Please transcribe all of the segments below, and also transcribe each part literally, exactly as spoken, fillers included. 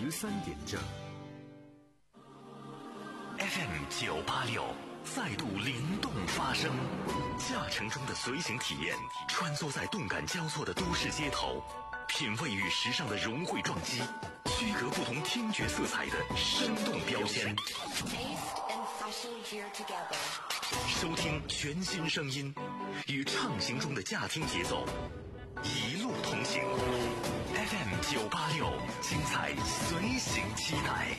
十三点正。 F M 九八六再度灵动发声，驾乘中的随行体验，穿梭在动感交错的都市街头，品味与时尚的融汇撞击，区隔不同听觉色彩的生动标签。收听全新声音，与畅行中的驾听节奏，一路同行。F M 九八六，精彩随行期待。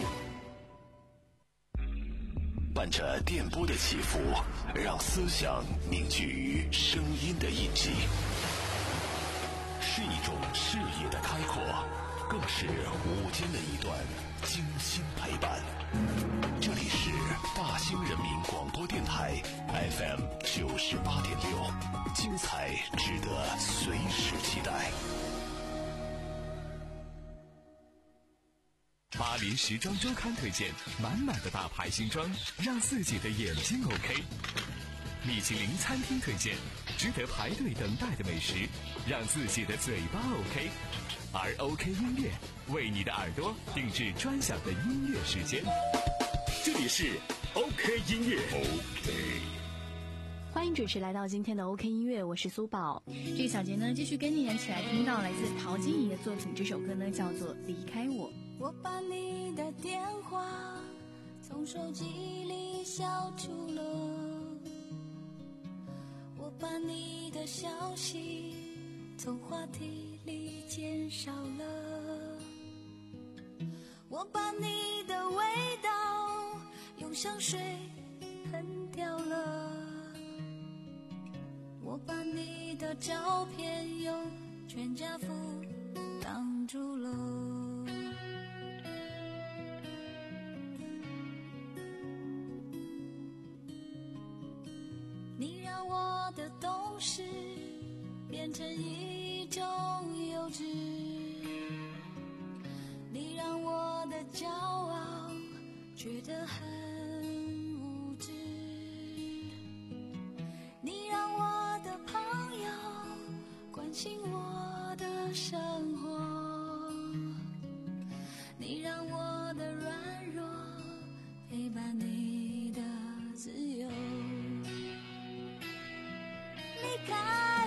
伴着电波的起伏，让思想凝聚于声音的印记，是一种视野的开阔，更是午间的一段精心陪伴。这里是大兴人民广播电台 F M 九十八点六，精彩值得随时期待。 巴黎时装周刊推荐满满的大牌新装，让自己的眼睛 OK。米其林餐厅推荐值得排队等待的美食，让自己的嘴巴 OK。而 OK 音乐为你的耳朵定制专享的音乐时间。这里是 OK 音乐 OK。 欢迎准时来到今天的 OK 音乐，我是苏宝。 这个小节呢，继续跟你一起来听到来自陶晶莹的作品，这首歌呢叫做《离开我》。 我把你的电话从手机里消除了，我把你的消息从话题里减少了，我把你的味道用香水喷掉了，我把你的照片用全家福挡住了。你让我的懂事变成一种幼稚，你让我的骄傲觉得很无知，你让我的朋友关心我的生活，你让我的软弱陪伴你的自由。离开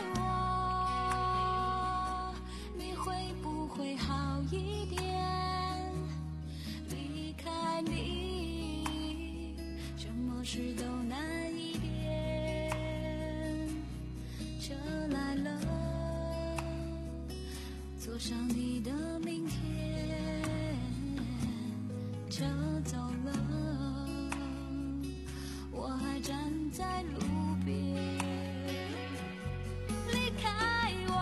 我，你会不会好一点？离开你，什么事都难一点。车来了，坐上你的明天。车走了，我还站在路边。离开我，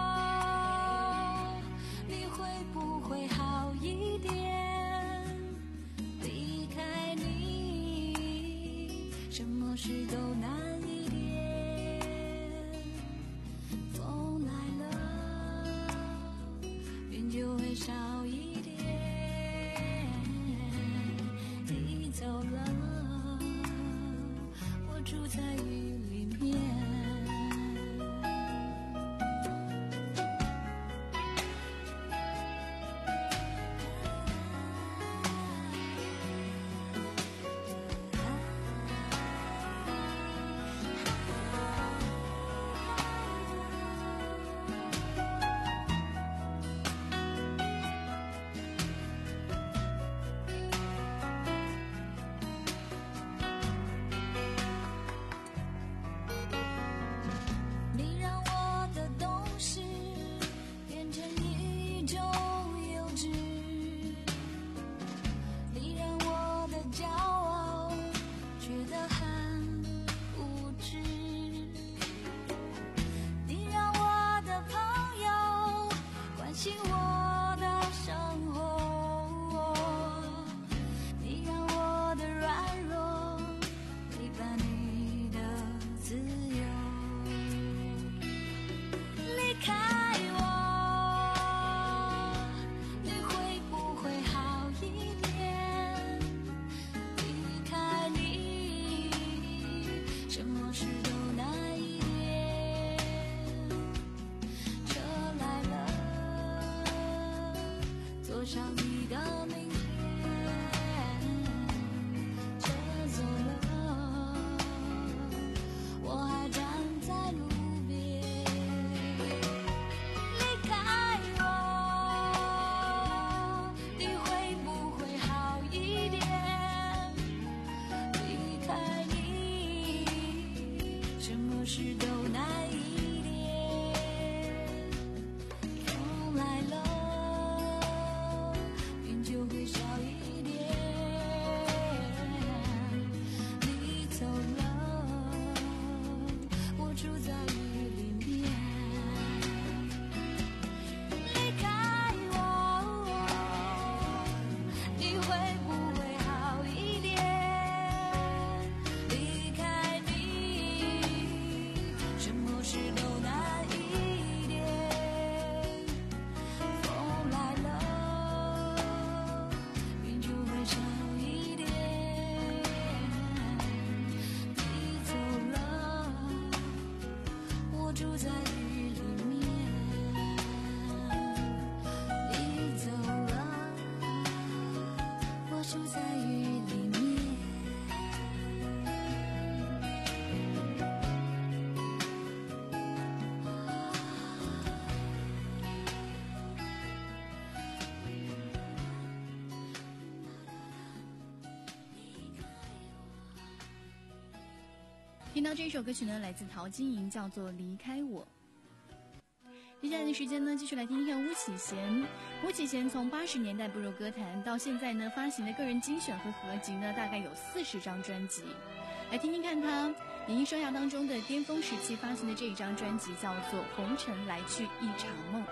你会不会好一点？离开你，什么事都难一点。风来了，云就会少一点。你走了，我住在雨里面。 到明天，车走了，我还站在路边。离开我，你会不会好一点？离开你，什么事都难一点。风来了，云就会少一点。你走了，我住在雨里面。离开我，你会不会好一点？离开你，什么事都难一点。风来了，云就会少一点。你走了，我住在雨里面。你走了，我住在雨里面。 听到这首歌曲呢，来自陶晶莹，叫做《离开我》。接下来的时间呢，继续来听听看巫启贤。巫启贤从八十年代步入歌坛，到现在呢，发行的个人精选和合集呢，大概有四十张专辑。来听听看他演艺生涯当中的巅峰时期发行的这一张专辑，叫做《红尘来去一场梦》。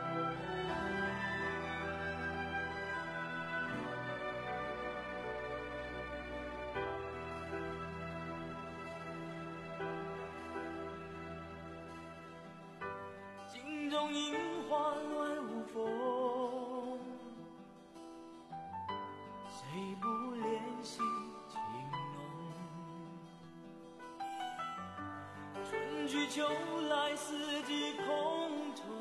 镜中樱花乱无风，谁不怜惜情浓？春去秋来，四季空中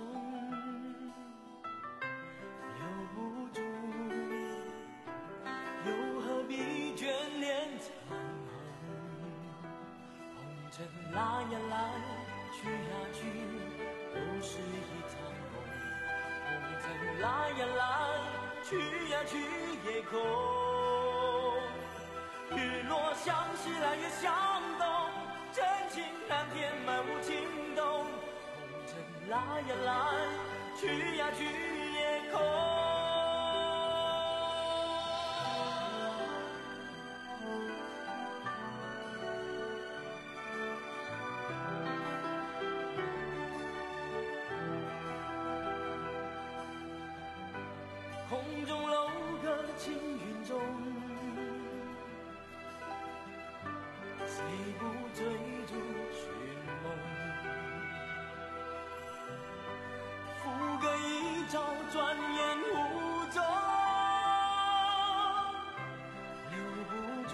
留不住，又何必眷恋残红？红尘来呀来，去呀去，都是一场梦。红尘来呀来，去呀去也空。日落相西来月相东，真情难填满无情洞。红尘来呀来，去呀去也空。空中楼阁青云中，谁不追逐寻梦？浮歌一朝，转眼无踪，留不住，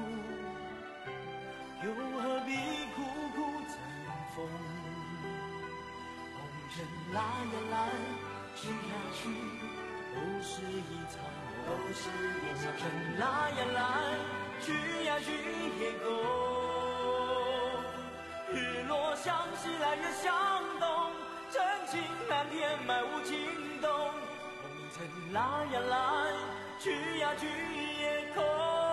又何必苦苦争锋？红尘来呀来，去呀去，都是一场梦，都是一场梦。来呀来，去呀去也空。日落相西来月相东，真情难填满无情洞。红尘来呀来，去呀去也空。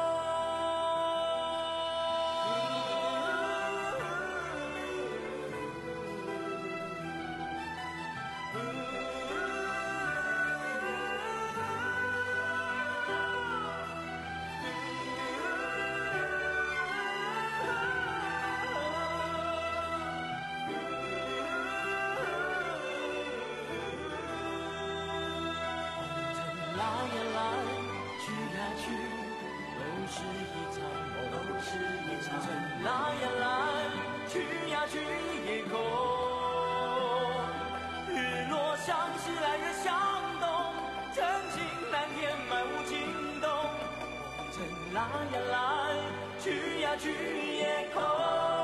来呀来，去呀去，都是一场梦，都是一场梦。来呀来，去呀去也空。日落相西来月相东，真情难填满无情洞。红尘来呀来，去呀去也空。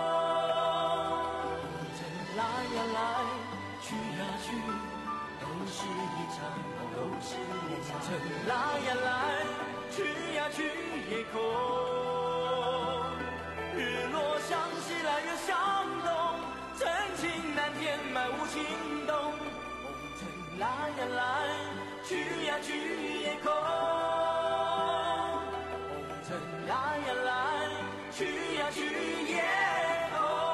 红尘来呀来，去呀去，都是是一场梦，都是一场梦。来呀来，去呀去夜空，日落向西来月向东，真情难填满无情洞。红尘来呀来，去呀去夜空，红尘来呀来，去呀去夜空。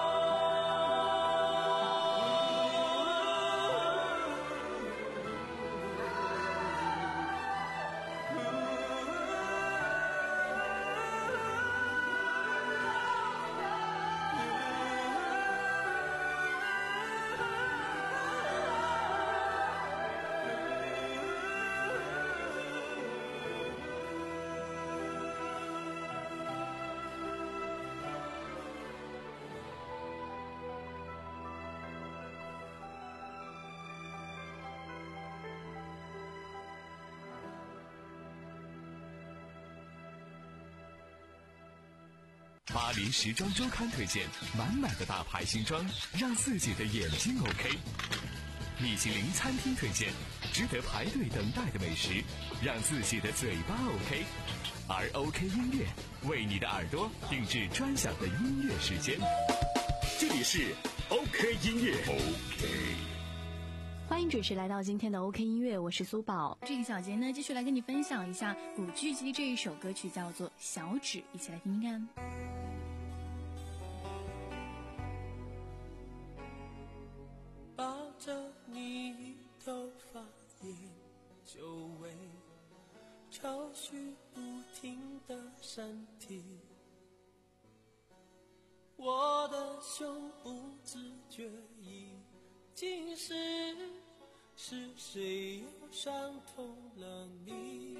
巴黎时装周刊推荐满满的大牌新装，让自己的眼睛 OK。米其林餐厅推荐值得排队等待的美食，让自己的嘴巴 OK。而 OK 音乐为你的耳朵定制专享的音乐时间。 这里是 OK 音乐 OK。 欢迎准时来到今天的 OK 音乐，我是苏宝。 这个小节呢，继续来跟你分享一下古巨基这一首歌曲，叫做《小指》，一起来听听看。 抱着你头发研究为潮绪不停的闪停，我的胸不自觉已经是是谁又伤痛了你，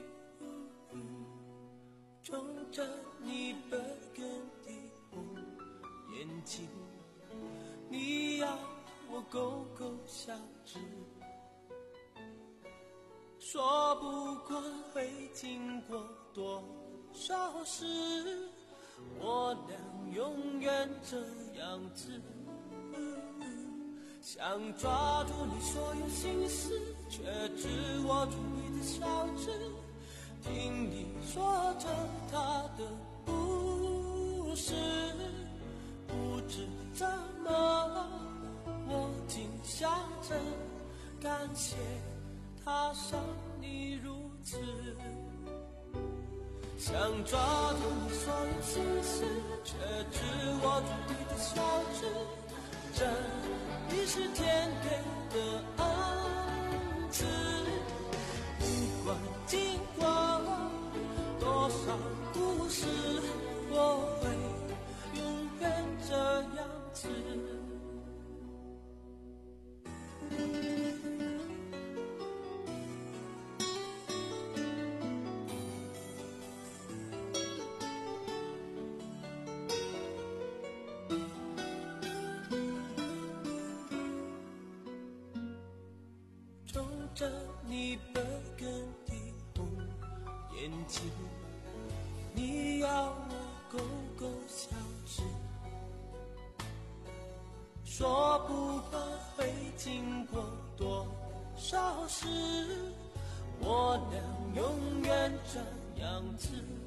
冲着你本根的红眼睛，你要我勾勾小指，说不管会经过多少事，我俩永远这样子，想抓住你所有心思，却只握住你的小指，听你说着他的故事，不知怎么我竟想着感谢他伤你如此，想抓住你所有心思，却只握住你的小指，这已是天给的恩赐，不管经过多少故事，我会永远这样子。冲着你本根的红眼睛，你要我勾勾小指，说不管会经过多少事，我俩永远这样子，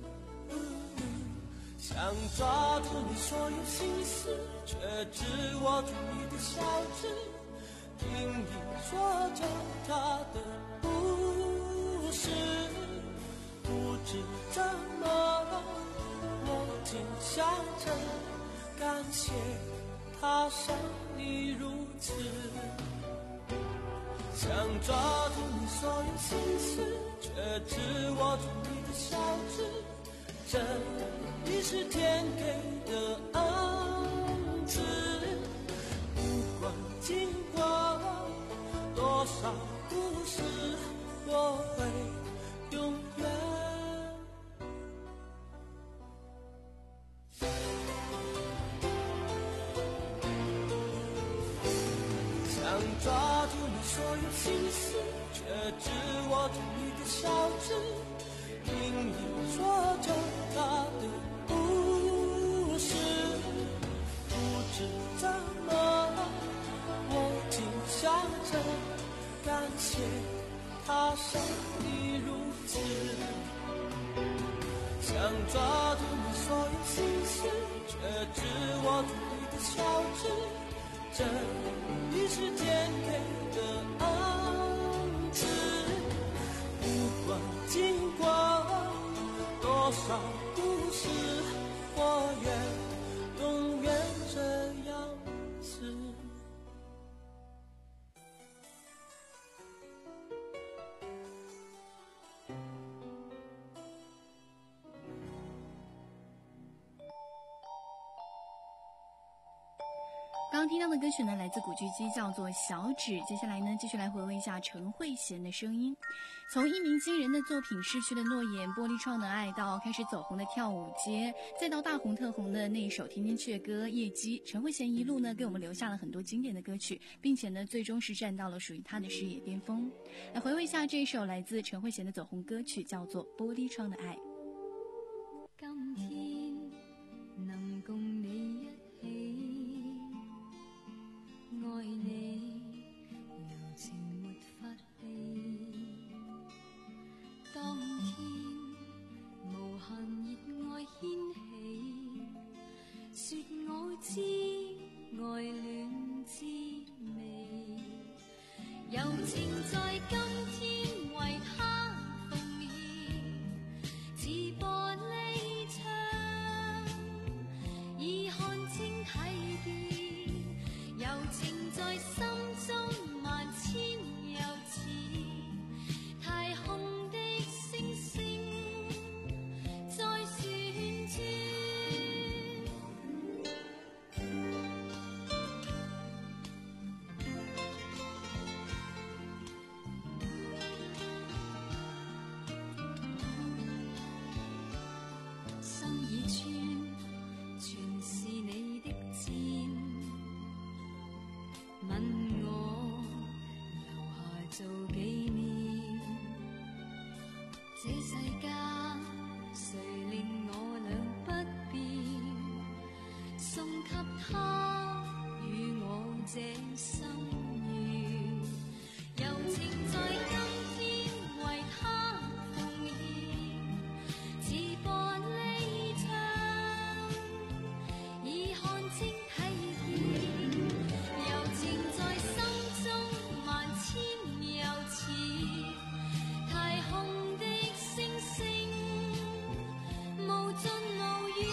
想抓住你所有心思，却只握住你的小指，听你说着他的故事，不知怎么我竟想着感谢他伤你如此，想抓住你所有心思，却只握住你的小指，这已是天给的恩赐，不管经过多少故事，我会永远想抓住你所有心思，却只握住你的小指，听你说着他的故事，不知怎么我竟想着感谢想抓住你所有心事，却只握住你的手指，这一时间给的暗示。不管经过多少故事，我愿永远这样子。 刚刚听到的歌曲呢，来自古巨基，叫做《小指》。接下来呢，继续来回味一下陈慧娴的声音。从一鸣惊人的作品《逝去的诺言》、玻璃窗的爱，到开始走红的跳舞街，再到大红特红的那一首《天天阙歌》《夜机》，陈慧娴一路呢给我们留下了很多经典的歌曲，并且呢，最终是站到了属于她的事业巅峰。来回味一下这一首来自陈慧娴的走红歌曲，叫做《玻璃窗的爱》。 今天能共你一起，愛你柔情沒法棄，當天無限熱愛掀起，說我知愛戀滋味，柔情在今天為他奉獻，似玻璃窗已看清睇見，柔情在心中萬千又似太空的星星在旋轉，心已穿，全是你的箭，吻我留下做紀念。這世間誰令我倆不變，送給他與我這心願，柔情在今天為他奉獻，似玻璃窗已看清睇見，柔情在心中萬千又似太空的星星無盡無遠。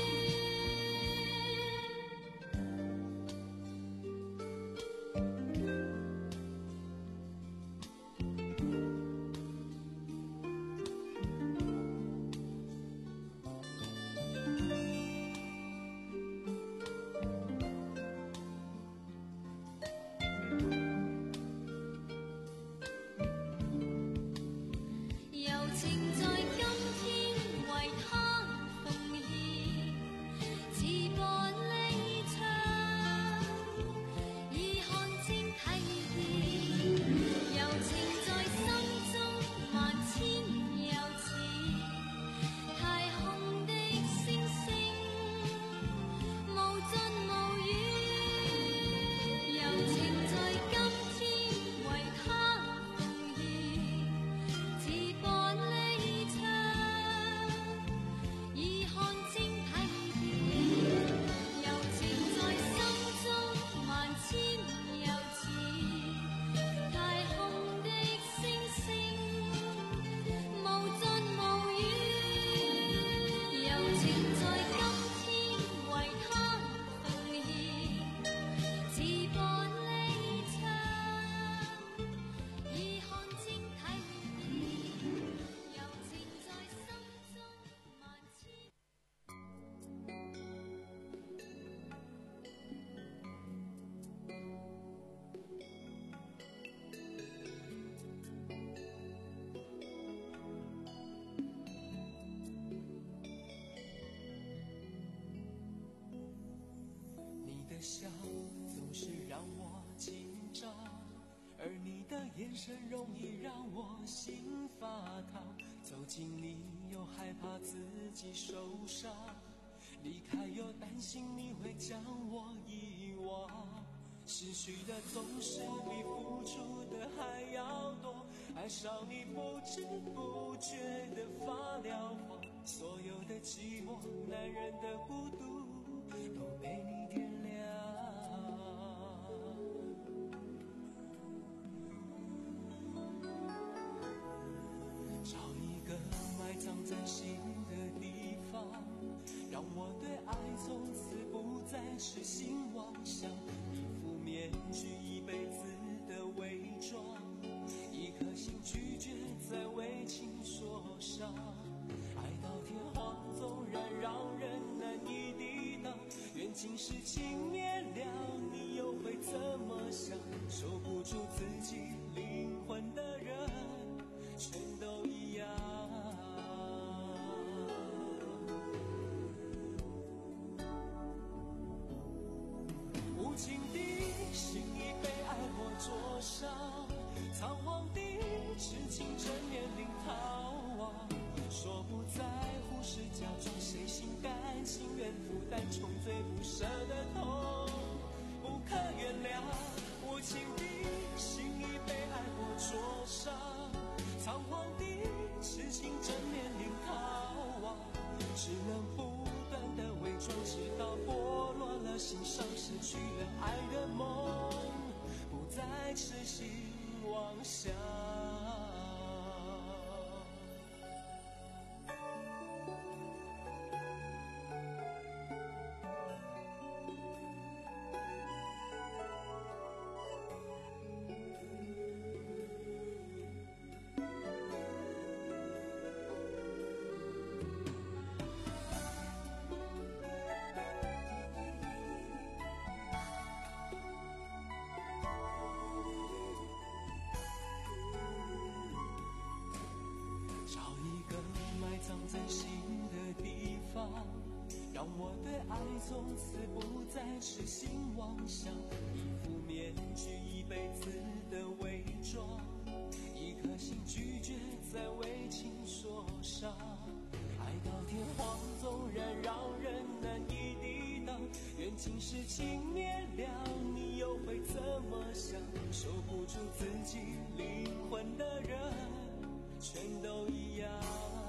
柔情在今天為他奉獻，似玻璃窗已看清睇見，柔情在心中萬千又似太空的星星無盡無遠，柔情在今天為他奉獻，似玻璃窗已看清睇見，柔情在心中萬千又似太空的星星無盡無遠，柔情在今天為他奉獻，似玻璃窗已看清睇見，柔情在心中萬千。 你的笑总是让我紧张，而你的眼神容易让我心发烫。走近你又害怕自己受伤，离开又担心你会将我遗忘。失去的总是比付出的还要多，爱上你不知不觉的发了慌，所有的孤独都被你点亮。找一个埋葬在心的地方，让我对爱从此不再痴心妄想，一副面具一辈子的伪装，一颗心拒绝再为情所伤，爱到天荒纵然让人难以抵挡，愿今世情灭了，你又会怎么想？守不住自己灵魂的人全都一样。无情的心已被爱火灼伤，苍黄的痴情正面临逃亡，说不在乎是假装，谁心甘情愿负担重罪不舍的痛，不可原谅。无情的心已被爱火灼伤，苍黄的痴情正面临逃亡，只能不断的伪装，直到剥落了心伤，失去了爱的梦，不再痴心妄想。藏在心的地方，让我对爱从此不再痴心妄想，一副面具一辈子的伪装，一颗心拒绝再为情所伤，爱到天荒纵然让人难以抵挡，愿今世情灭了，你又会怎么想？守不住自己灵魂的人全都一样。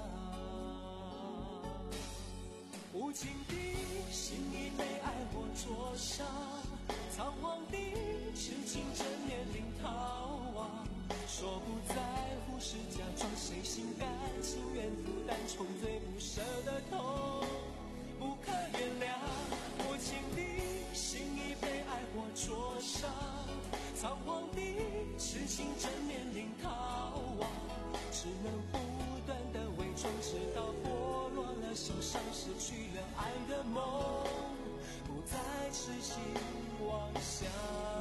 无情的心已被爱火灼伤，苍黄的痴情正面临逃亡，说不在乎是假装，谁心甘情愿负担重罪不舍的痛，不可原谅。无情的心已被爱火灼伤，苍黄的痴情正面临逃亡，只能不断的伪装，直到剥落了心伤，失去了爱的梦，不再痴心妄想。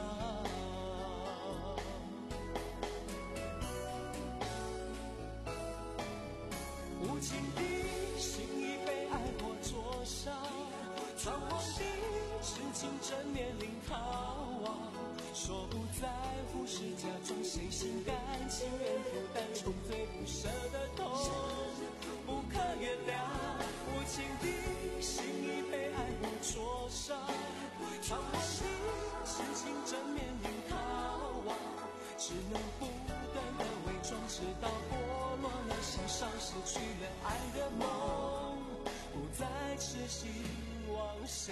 无情的心已被爱火灼伤，苍黄的痴情正面临逃亡，说不在乎是假装，谁心甘情愿负担重罪不舍的痛，不可原谅。无情的心已被爱火灼伤，苍黄的痴情正面临逃亡，只能不断的伪装，直到剥落了心伤，失去了爱的梦，不再痴心妄想。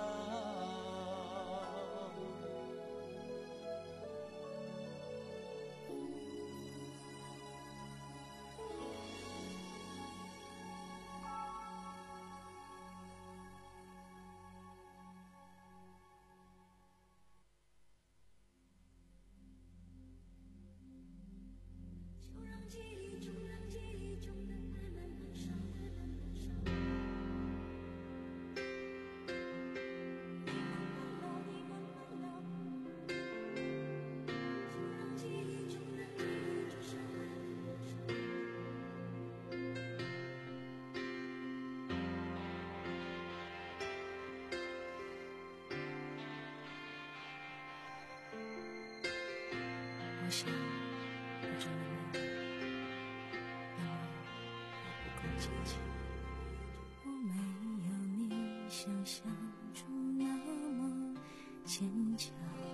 我想我真的没有，因为我不够坚强，我没有你想象中那么坚强，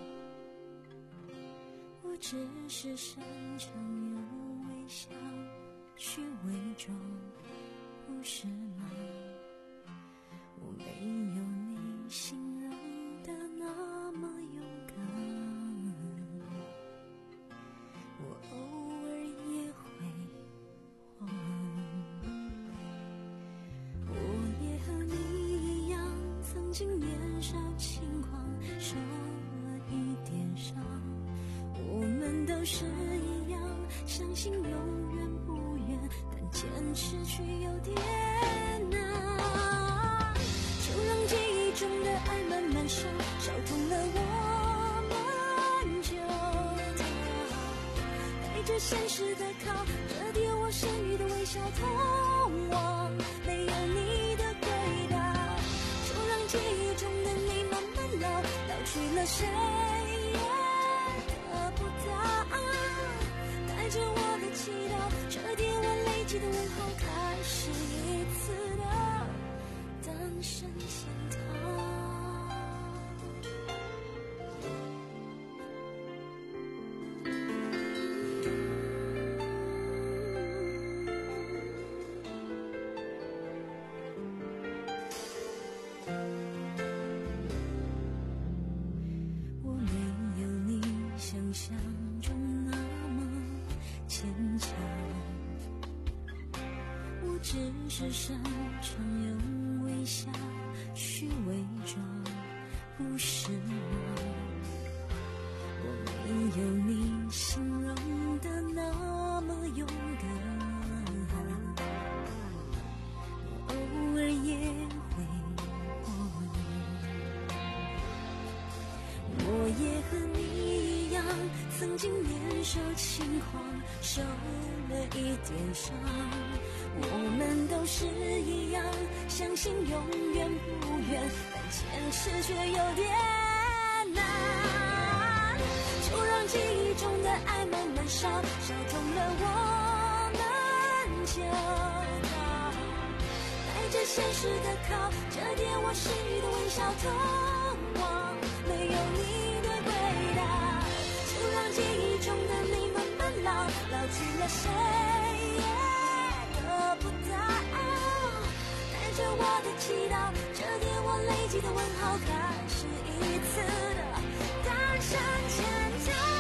我只是擅长用微笑去伪装，不是吗？我经年少轻狂，受了一点伤。我们都是一样，相信永远不远，但坚持却有点难。就让记忆中的爱慢慢烧，烧痛了我们就逃。带着现实的靠，折叠我剩余的微笑，通往没有你的轨道。就让记忆中的你慢慢老，老去了谁也得不到。带着我的祈祷，折叠我累积的问候，开始一次的单身潜逃。我没有你想象中那么坚强，我只是擅长用微笑去伪装，不是我。我没有你形容的那么勇敢，我偶尔也会慌。我也和你一样，曾经年少轻狂，受了一点伤。我们都是一样，相信永远不远，但坚持却有点难。就让记忆中的爱慢慢烧，烧痛了我们就逃。带着现实的靠，折叠我剩余的微笑，通往没有你的轨道。就让记忆中的你慢慢老，老去了谁也得不到。带着我的祈祷，折叠我累积的问号，开始一次的单身潜逃。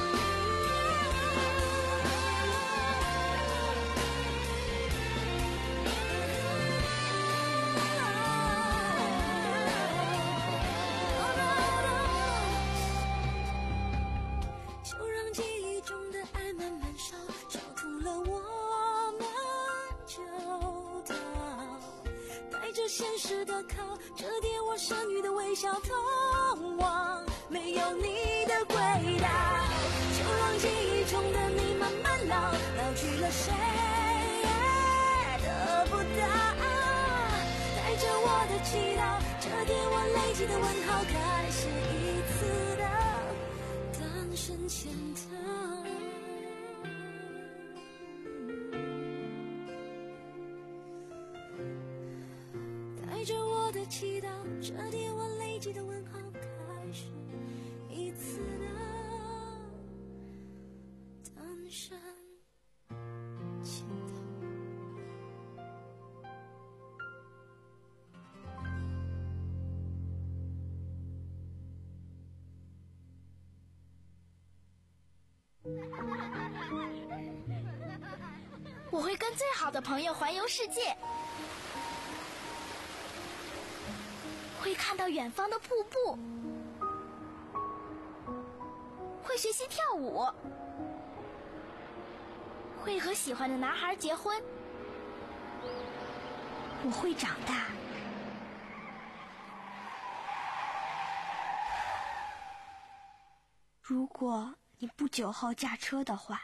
就让记忆中的爱慢慢烧，烧痛了我们就逃。带着现实的靠，折叠我剩余的微笑，通往没有你的轨道。就让记忆中的你慢慢老，老去了谁也得不到。带着我的祈祷，折叠我累积的问号，开始一次的单身潜逃。带着我的祈祷，折叠我累积的问号，开始一次的单身潜逃。 我会跟最好的朋友环游世界，会看到远方的瀑布，会学习跳舞，会和喜欢的男孩结婚。我会长大。如果你不酒后驾车的话，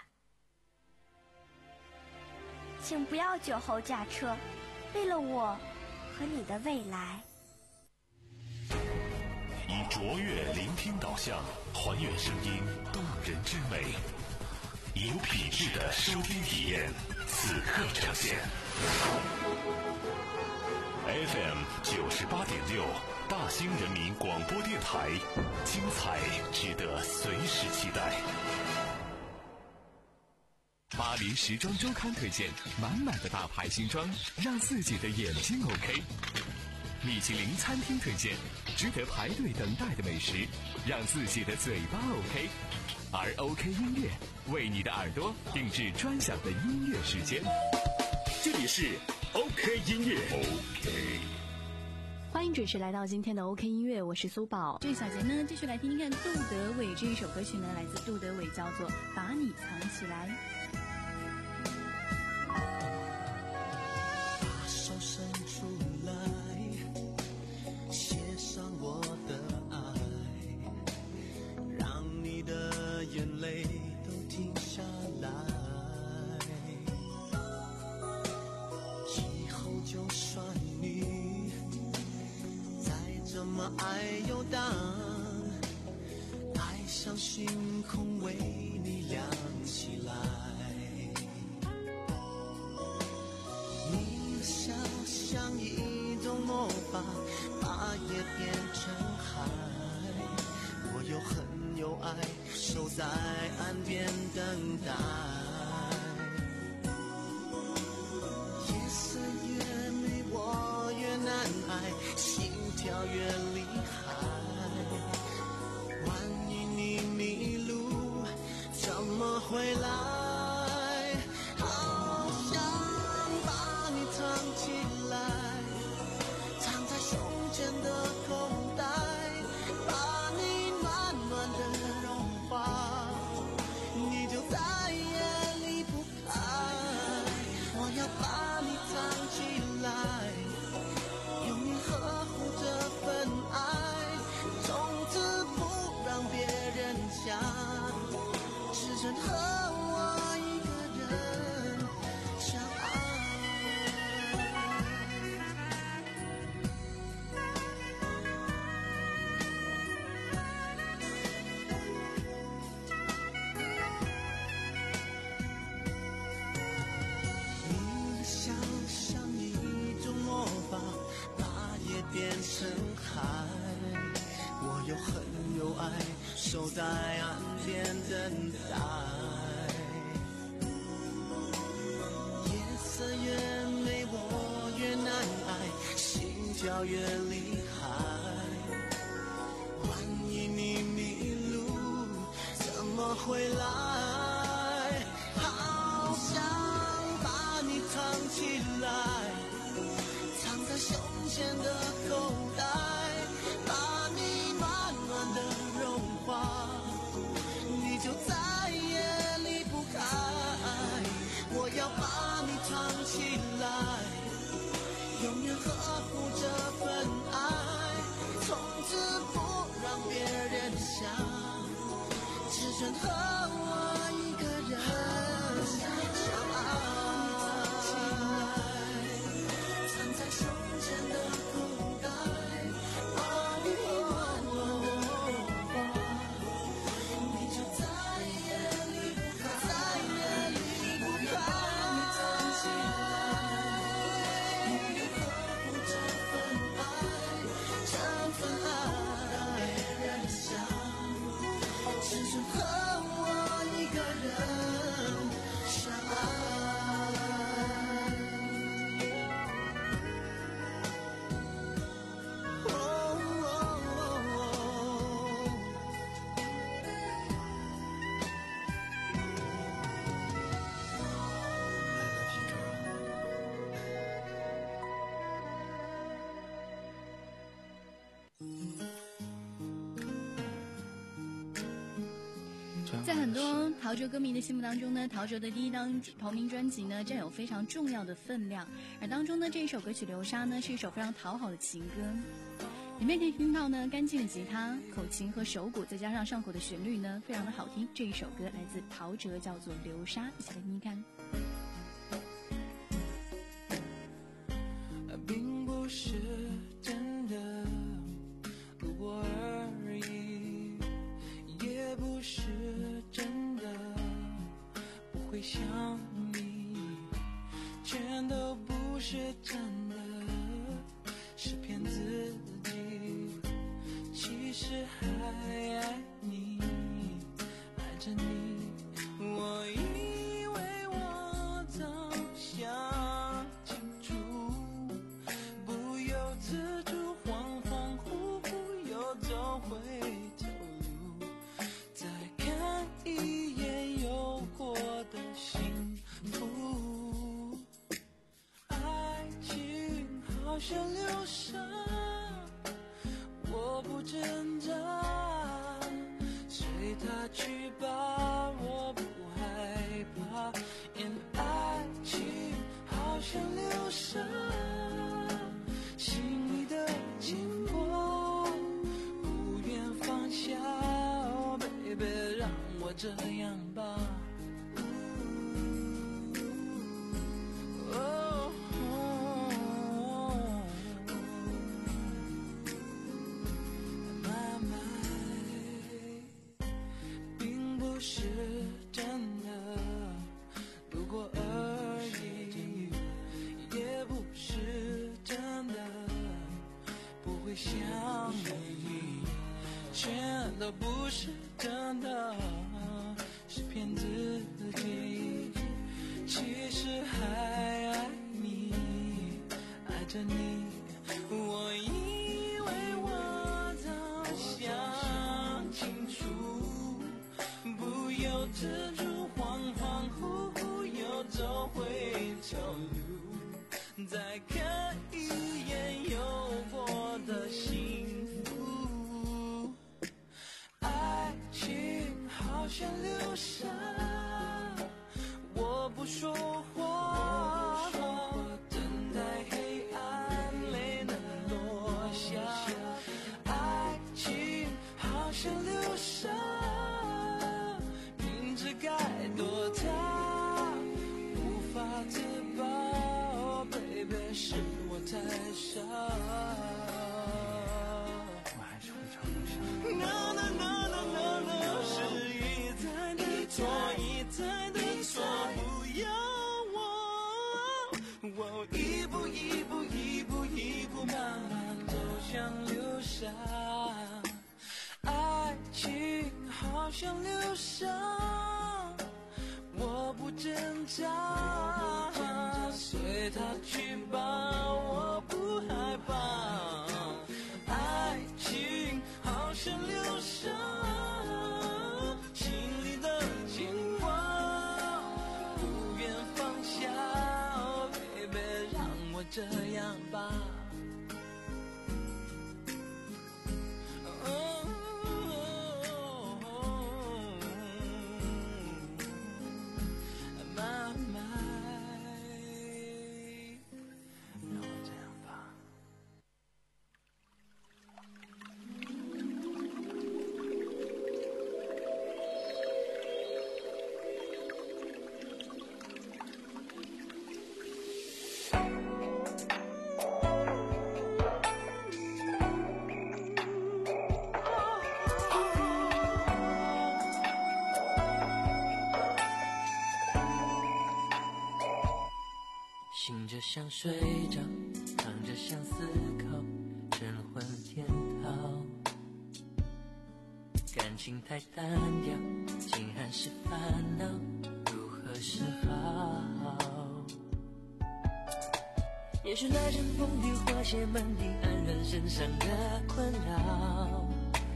请不要酒后驾车，为了我和你的未来。 以卓越聆听导向，还原声音动人之美，有品质的收听体验，此刻呈现。F M 九十八点六，大兴人民广播电台，精彩值得随时期待。 巴黎时装周刊推荐满满的大牌新装，让自己的眼睛 OK。米其林餐厅推荐值得排队等待的美食，让自己的嘴巴 OK。而 OK 音乐为你的耳朵定制专享的音乐时间。 这里是 OK 音乐。OK。 欢迎准时来到今天的 OK 音乐，我是苏宝。 这个小节呢，继续来听听看杜德伟这一首歌曲呢，来自杜德伟，叫做《把你藏起来》。 把手伸出来，写上我的爱，让你的眼泪都停下来。以后就算你再怎么爱游荡，爱像星空为你亮起来。你的笑像一种魔法，把夜变成海。我有恨有爱，守在岸边等待。夜色越美，我越难挨，心跳越厉害。万一你迷路，怎么回来？只剩和我一个人相你的笑像一种魔法，把夜变成海。我有恨有爱，守在岸边等待。夜色越美，我越难挨，心跳越厉害。万一你迷路，怎么回来？好想把你藏起来，藏在胸前的口袋。就再也离不开，我要把你藏起来，永远呵护这份爱，从此不让别人想，只剩和我一个人相爱。藏在胸前的口袋，把你暖暖的在很多陶喆歌迷的心目当中呢，陶喆的第一张同名专辑呢占有非常重要的分量，而当中呢这一首歌曲《流沙》呢是一首非常讨好的情歌，里面可以听到呢干净的吉他、口琴和手鼓，再加上上口的旋律呢非常的好听。这一首歌来自陶喆，叫做《流沙》，一起来听听看。 并不是真的我而已，也不是真的不会想你，全都不是真的，是骗自己，其实还爱你，爱着你。我以为我早想清楚，不由自主恍恍惚惚又走回头路，再看一眼有过的幸福。爱情好像流沙， 我不挣扎，随它去吧，我不害怕，因爱情好像流沙，心里的牵挂不愿放下，哦 baby 让我这样吧。是真的，路过而已，也不是真的，不会想你，全都不是真的，是骗自己，其实还爱你，爱着你，我以为我早想清楚，不由自主，恍恍惚惚又走回头路，再看一眼有过的幸福。爱情好像流沙，我不说话，等待黑暗泪能落下。爱情好像流沙，该躲它，无法自拔，哦 baby 是我太傻。我还是会常常想 No no no no no no 是一再的错，一再的错，不要我，我一步一步一步一步慢慢走向流沙。爱情好像流沙，我不挣扎，随它去吧，我不害怕。爱情好像流沙，心里的牵挂不愿放下，哦 baby 让我这样吧。醒着想睡着，躺着想思考，神魂颠倒，感情太单调，竟然是烦恼，如何是好？也许那阵风雨花谢满地，安然身上的困扰，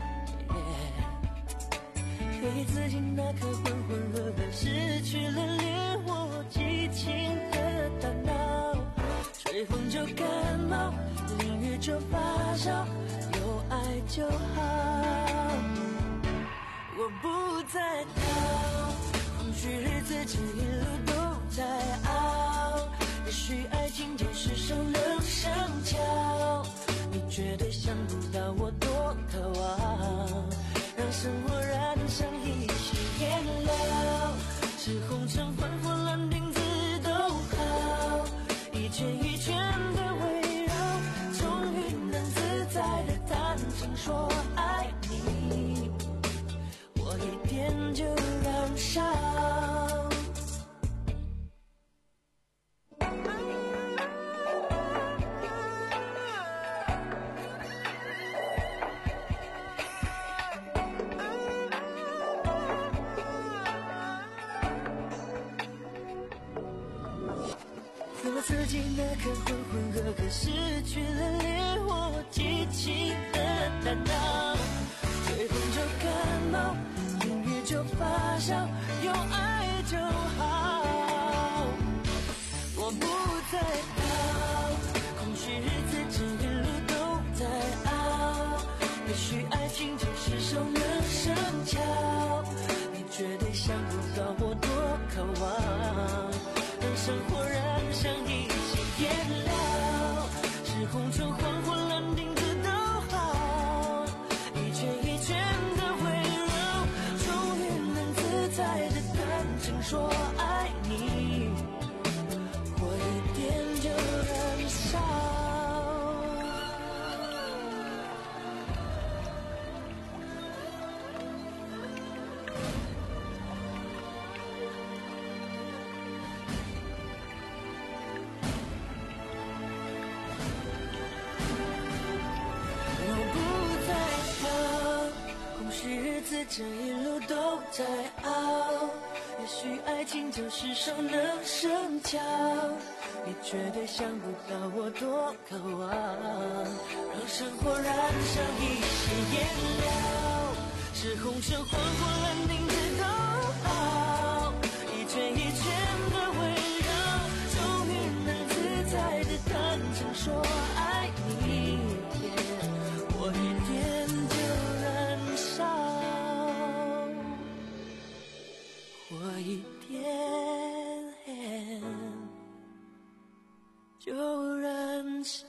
yeah、可以自己那颗浑浑噩噩，失去了连我激情的大脑，吹风就感冒，淋雨就发烧，有爱就好。我不再逃，空虚日子这一路都在熬，也许爱情就是上了上桥，你绝对想不到我多渴望，让生活燃上一些颜料，是红尘幻火蓝靛紫都好，一圈一圈的围绕，终于能自在的谈情说爱你，我一点就燃烧。我自己那颗浑浑噩噩，失去了连我激情的大脑，吹风就感冒，淋雨就发烧，有爱就好。我不再逃，空虚日子这一路都在熬， 也许爱情就是熟能生巧，你绝对想不到我多渴望，让生活燃上一些颜料，是红橙黄火蓝靛紫都好，一圈一圈的围绕，终于能自在的坦诚说爱你，我一点就燃烧。这一路都在熬，也许爱情就是熟能生巧，你绝对想不到我多渴望，让生活燃上一些颜料，是红橙黄火蓝靛紫都好，一圈一圈的围绕，终于能自在的坦诚说爱你，我一点就燃烧，我一点就燃烧。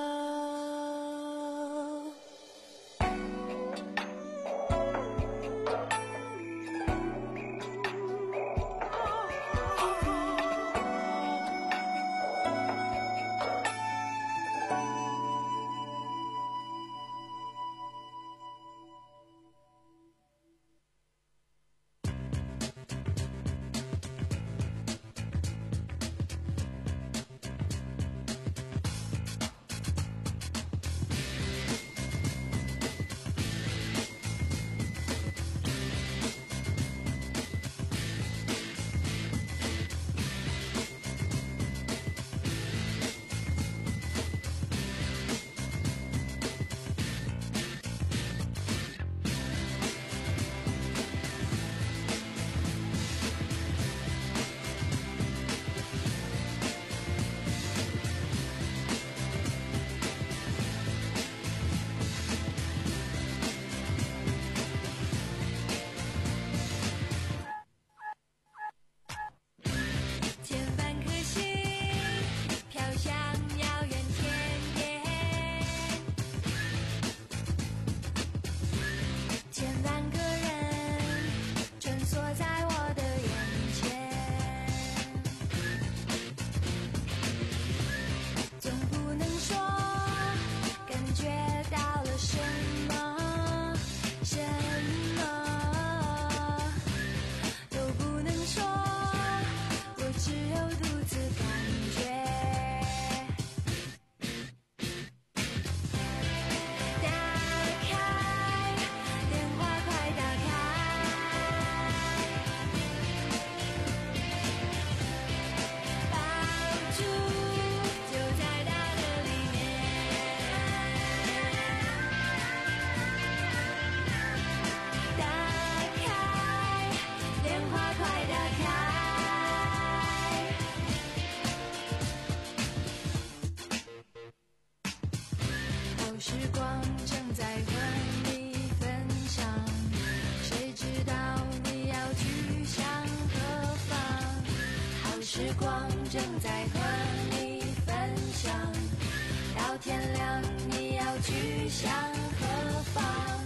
时光正在和你分享，谁知道你要去向何方？好时光正在和你分享，到天亮你要去向何方？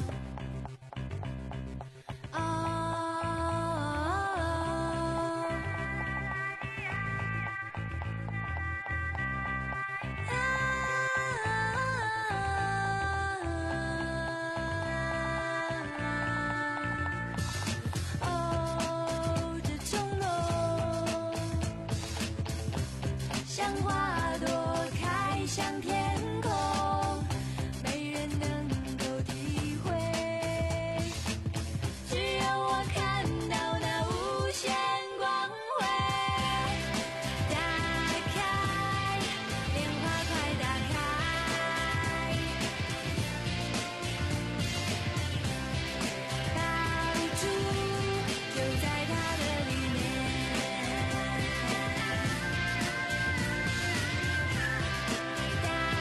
像花朵开向天空，没人能够体会，只有我看到那无限光辉。打开莲花，快打开，抱住就在它的里面。打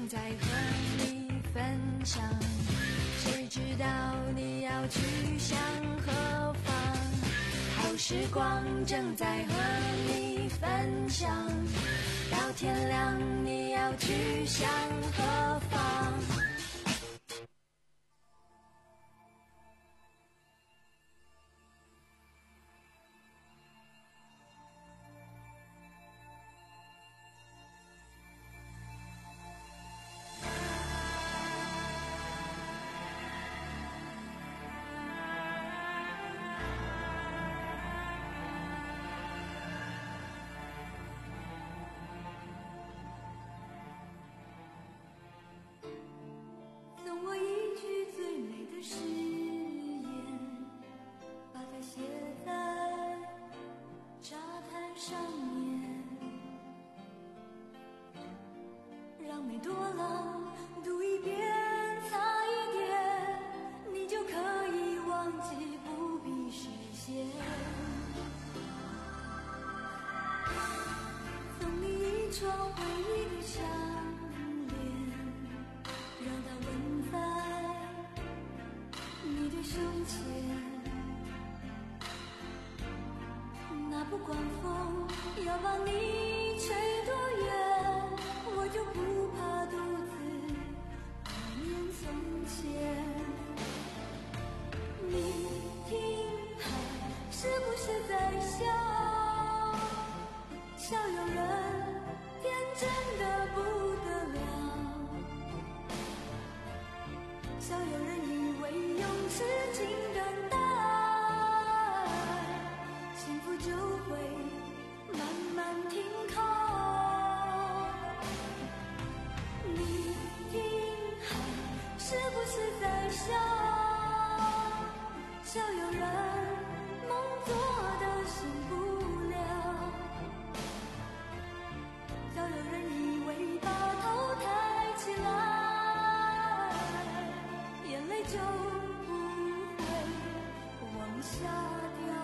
在和你分享，谁知道你要去向何方？好时光正在和你分享，到天亮你要去向何方？ 双回忆的相连，让它吻在你的胸前。那不管风要把你吹多远，我就不怕独自怀念从前。你听海是不是在笑？笑有人天真的不得了，笑有人以为用痴情等待，幸福就会慢慢停靠。你听海是不是在笑？笑有人梦做的醒不了，笑有人以为把头抬起来，眼泪就不会往下掉。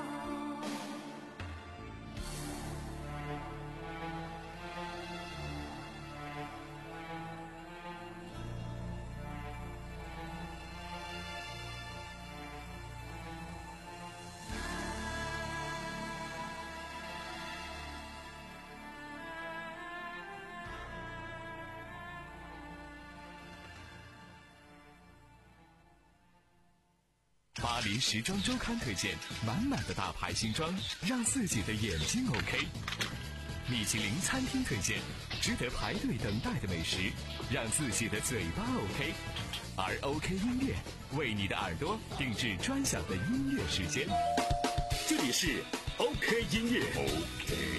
巴黎时装周刊推荐满满的大牌新装，让自己的眼睛 OK。米其林餐厅推荐值得排队等待的美食，让自己的嘴巴 OK。而 OK 音乐为你的耳朵定制专享的音乐时间。 这里是 OK 音乐 OK。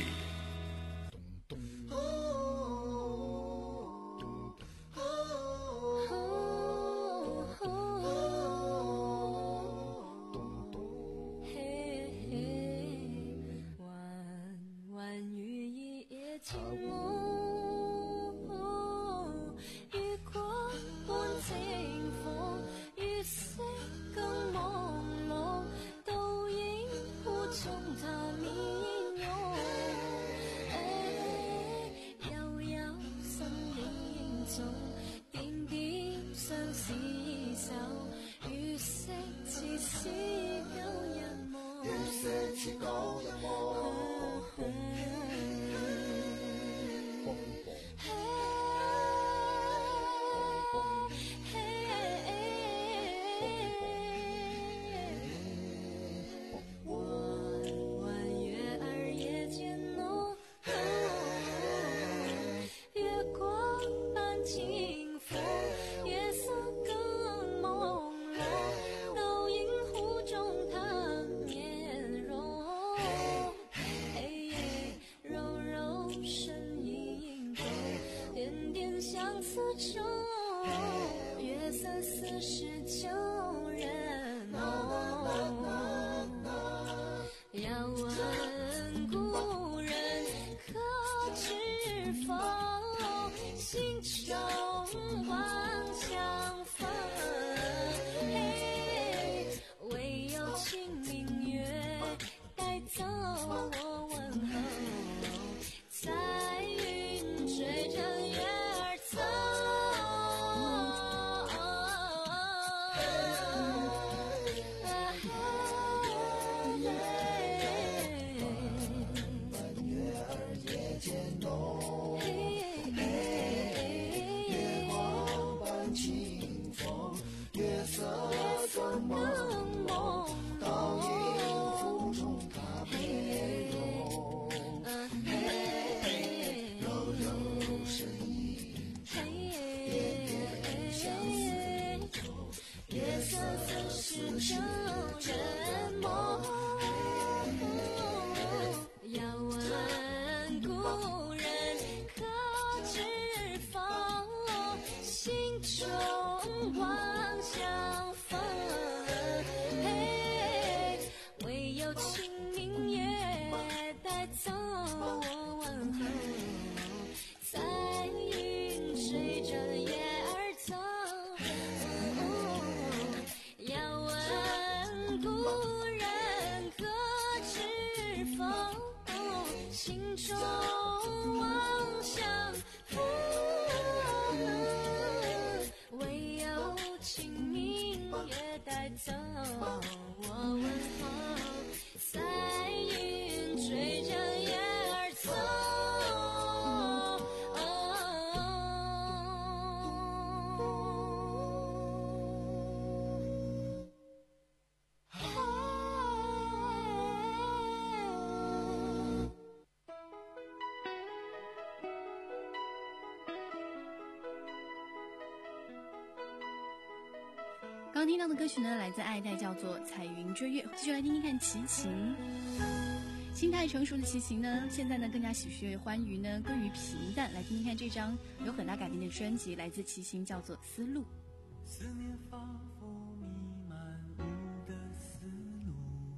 刚听到的歌曲呢，来自爱戴，叫做《彩云追月》。继续来听听看齐秦。心态成熟的齐秦呢，现在呢更加喜悦欢愉呢，归于平淡。来听听看这张有很大改变的专辑，来自齐秦，叫做《丝路》。 思念仿佛弥漫无的丝路，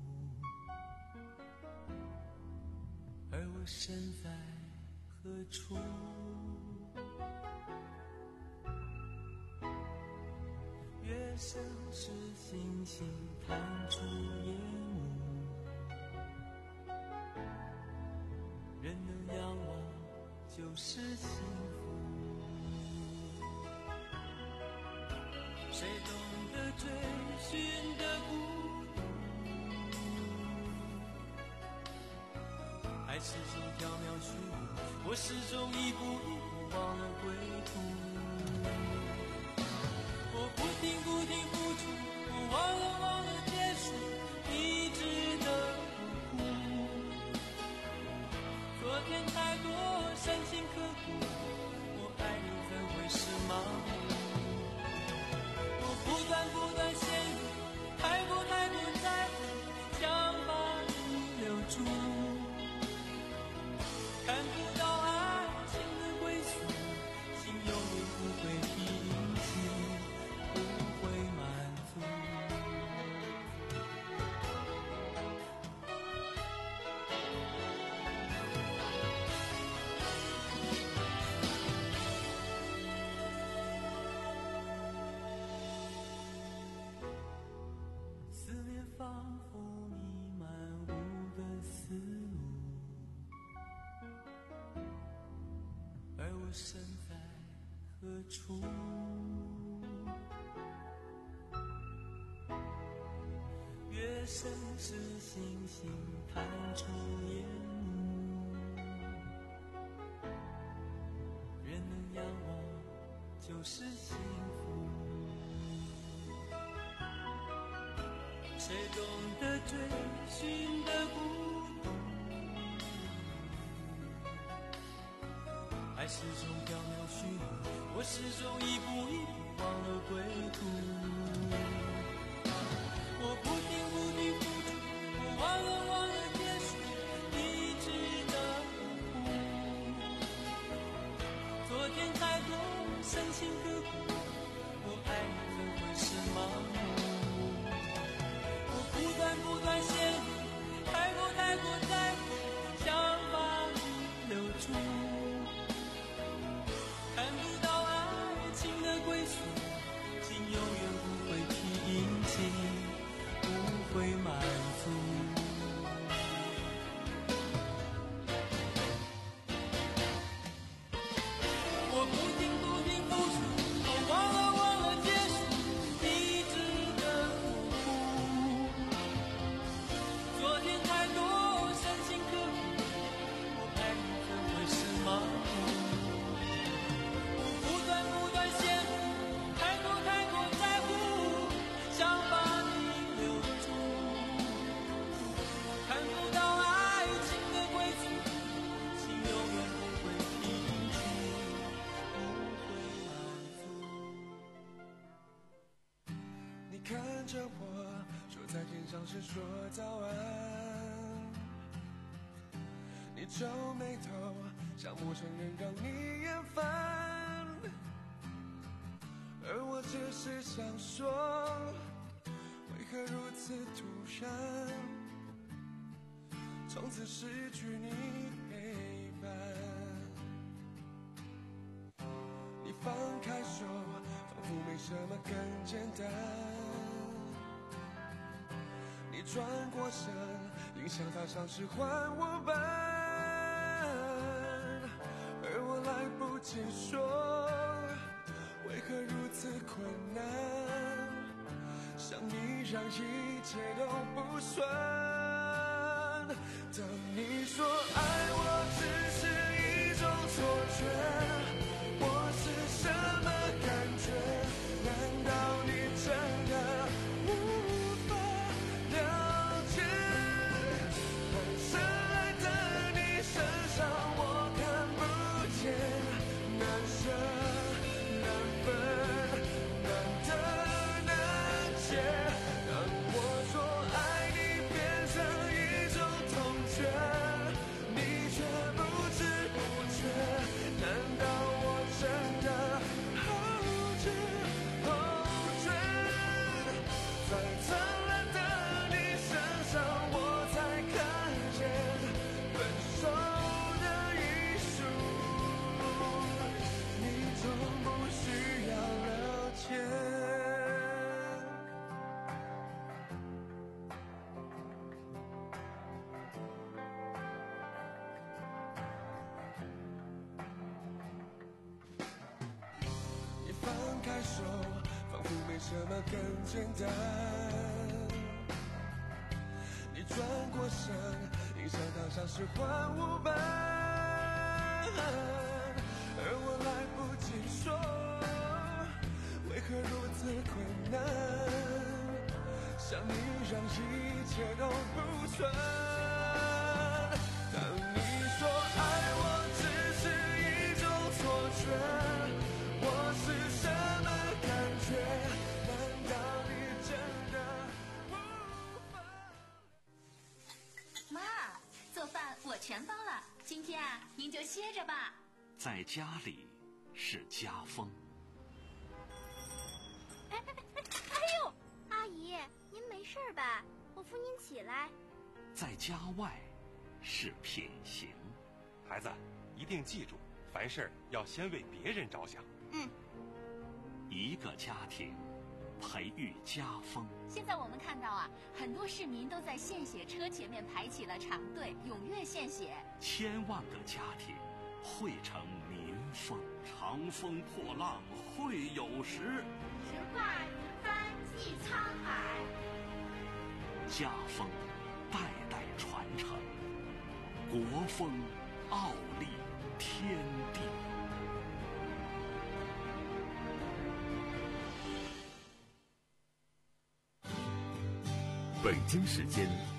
而我身在何处？月升时星星探出夜幕，人能仰望就是幸福。谁懂得追寻的孤独，爱始终缥缈虚无，我始终一步一步忘了归途。我不停不停付出，我忘了忘了结束，一直的苦。昨天太多深情刻骨，我爱你怎会是盲目？不断不断陷入，太过太过在乎，想把你留住，看不到爱情的归宿，心永远不会平息，不会满足。思念仿佛弥漫无的丝路，而我身在何处？月升时星星探出夜幕，人能仰望就是幸福。谁懂得追寻的孤独，爱始终缥缈虚无，我始终一步一步忘了归途。我不停不停付出，我忘了忘了结束，一直的苦。昨天太多深情刻骨，我爱你怎会是盲目？不断不断陷入，太过太过在乎，想把你留住，看不到爱情的归宿，心永远不会平静，不会满足。我不停不停付出，我忘了忘了结束，一直的昨天太多深情刻骨，我爱你怎会是盲目？我不断不断陷入，太过太过在乎，想把你留住，看不到爱情的归宿，心永远不会平静，不会满足。你看着我坐在天上时说早安，你皱眉头，像陌生人让你厌烦，而我只是想说，为何如此突然，从此失去你陪伴。你放开手，仿佛没什么更简单，你转过身，影响他像是换我伴，而我来不及说，为何如此困难，想你让一切都不算。当你说爱我只是一种错觉，我是什么感觉？难道你真的无法了解？但深爱的你身上我看不见，难舍难分，难得难解。 开手，仿佛没什么更简单。你转过身，印象当像是荒芜般，而我来不及说，为何如此困难？想你让一切都不存。当你说爱我只是一种错觉，我是什么感觉？难道你真的无法？ 妈，做饭我全包了，今天啊，您就歇着吧。 在家里是家风。 哎哎哎哎呦！阿姨，您没事吧？我扶您起来。 在家外是品行。 孩子，一定记住，凡事要先为别人着想。 嗯。 一个家庭培育家风。 现在我们看到啊，很多市民都在献血车前面排起了长队，踊跃献血。 千万个家庭汇成民风。长风破浪会有时， 直挂云帆济沧海。 家风代代传承，国风傲立天地。 北京时间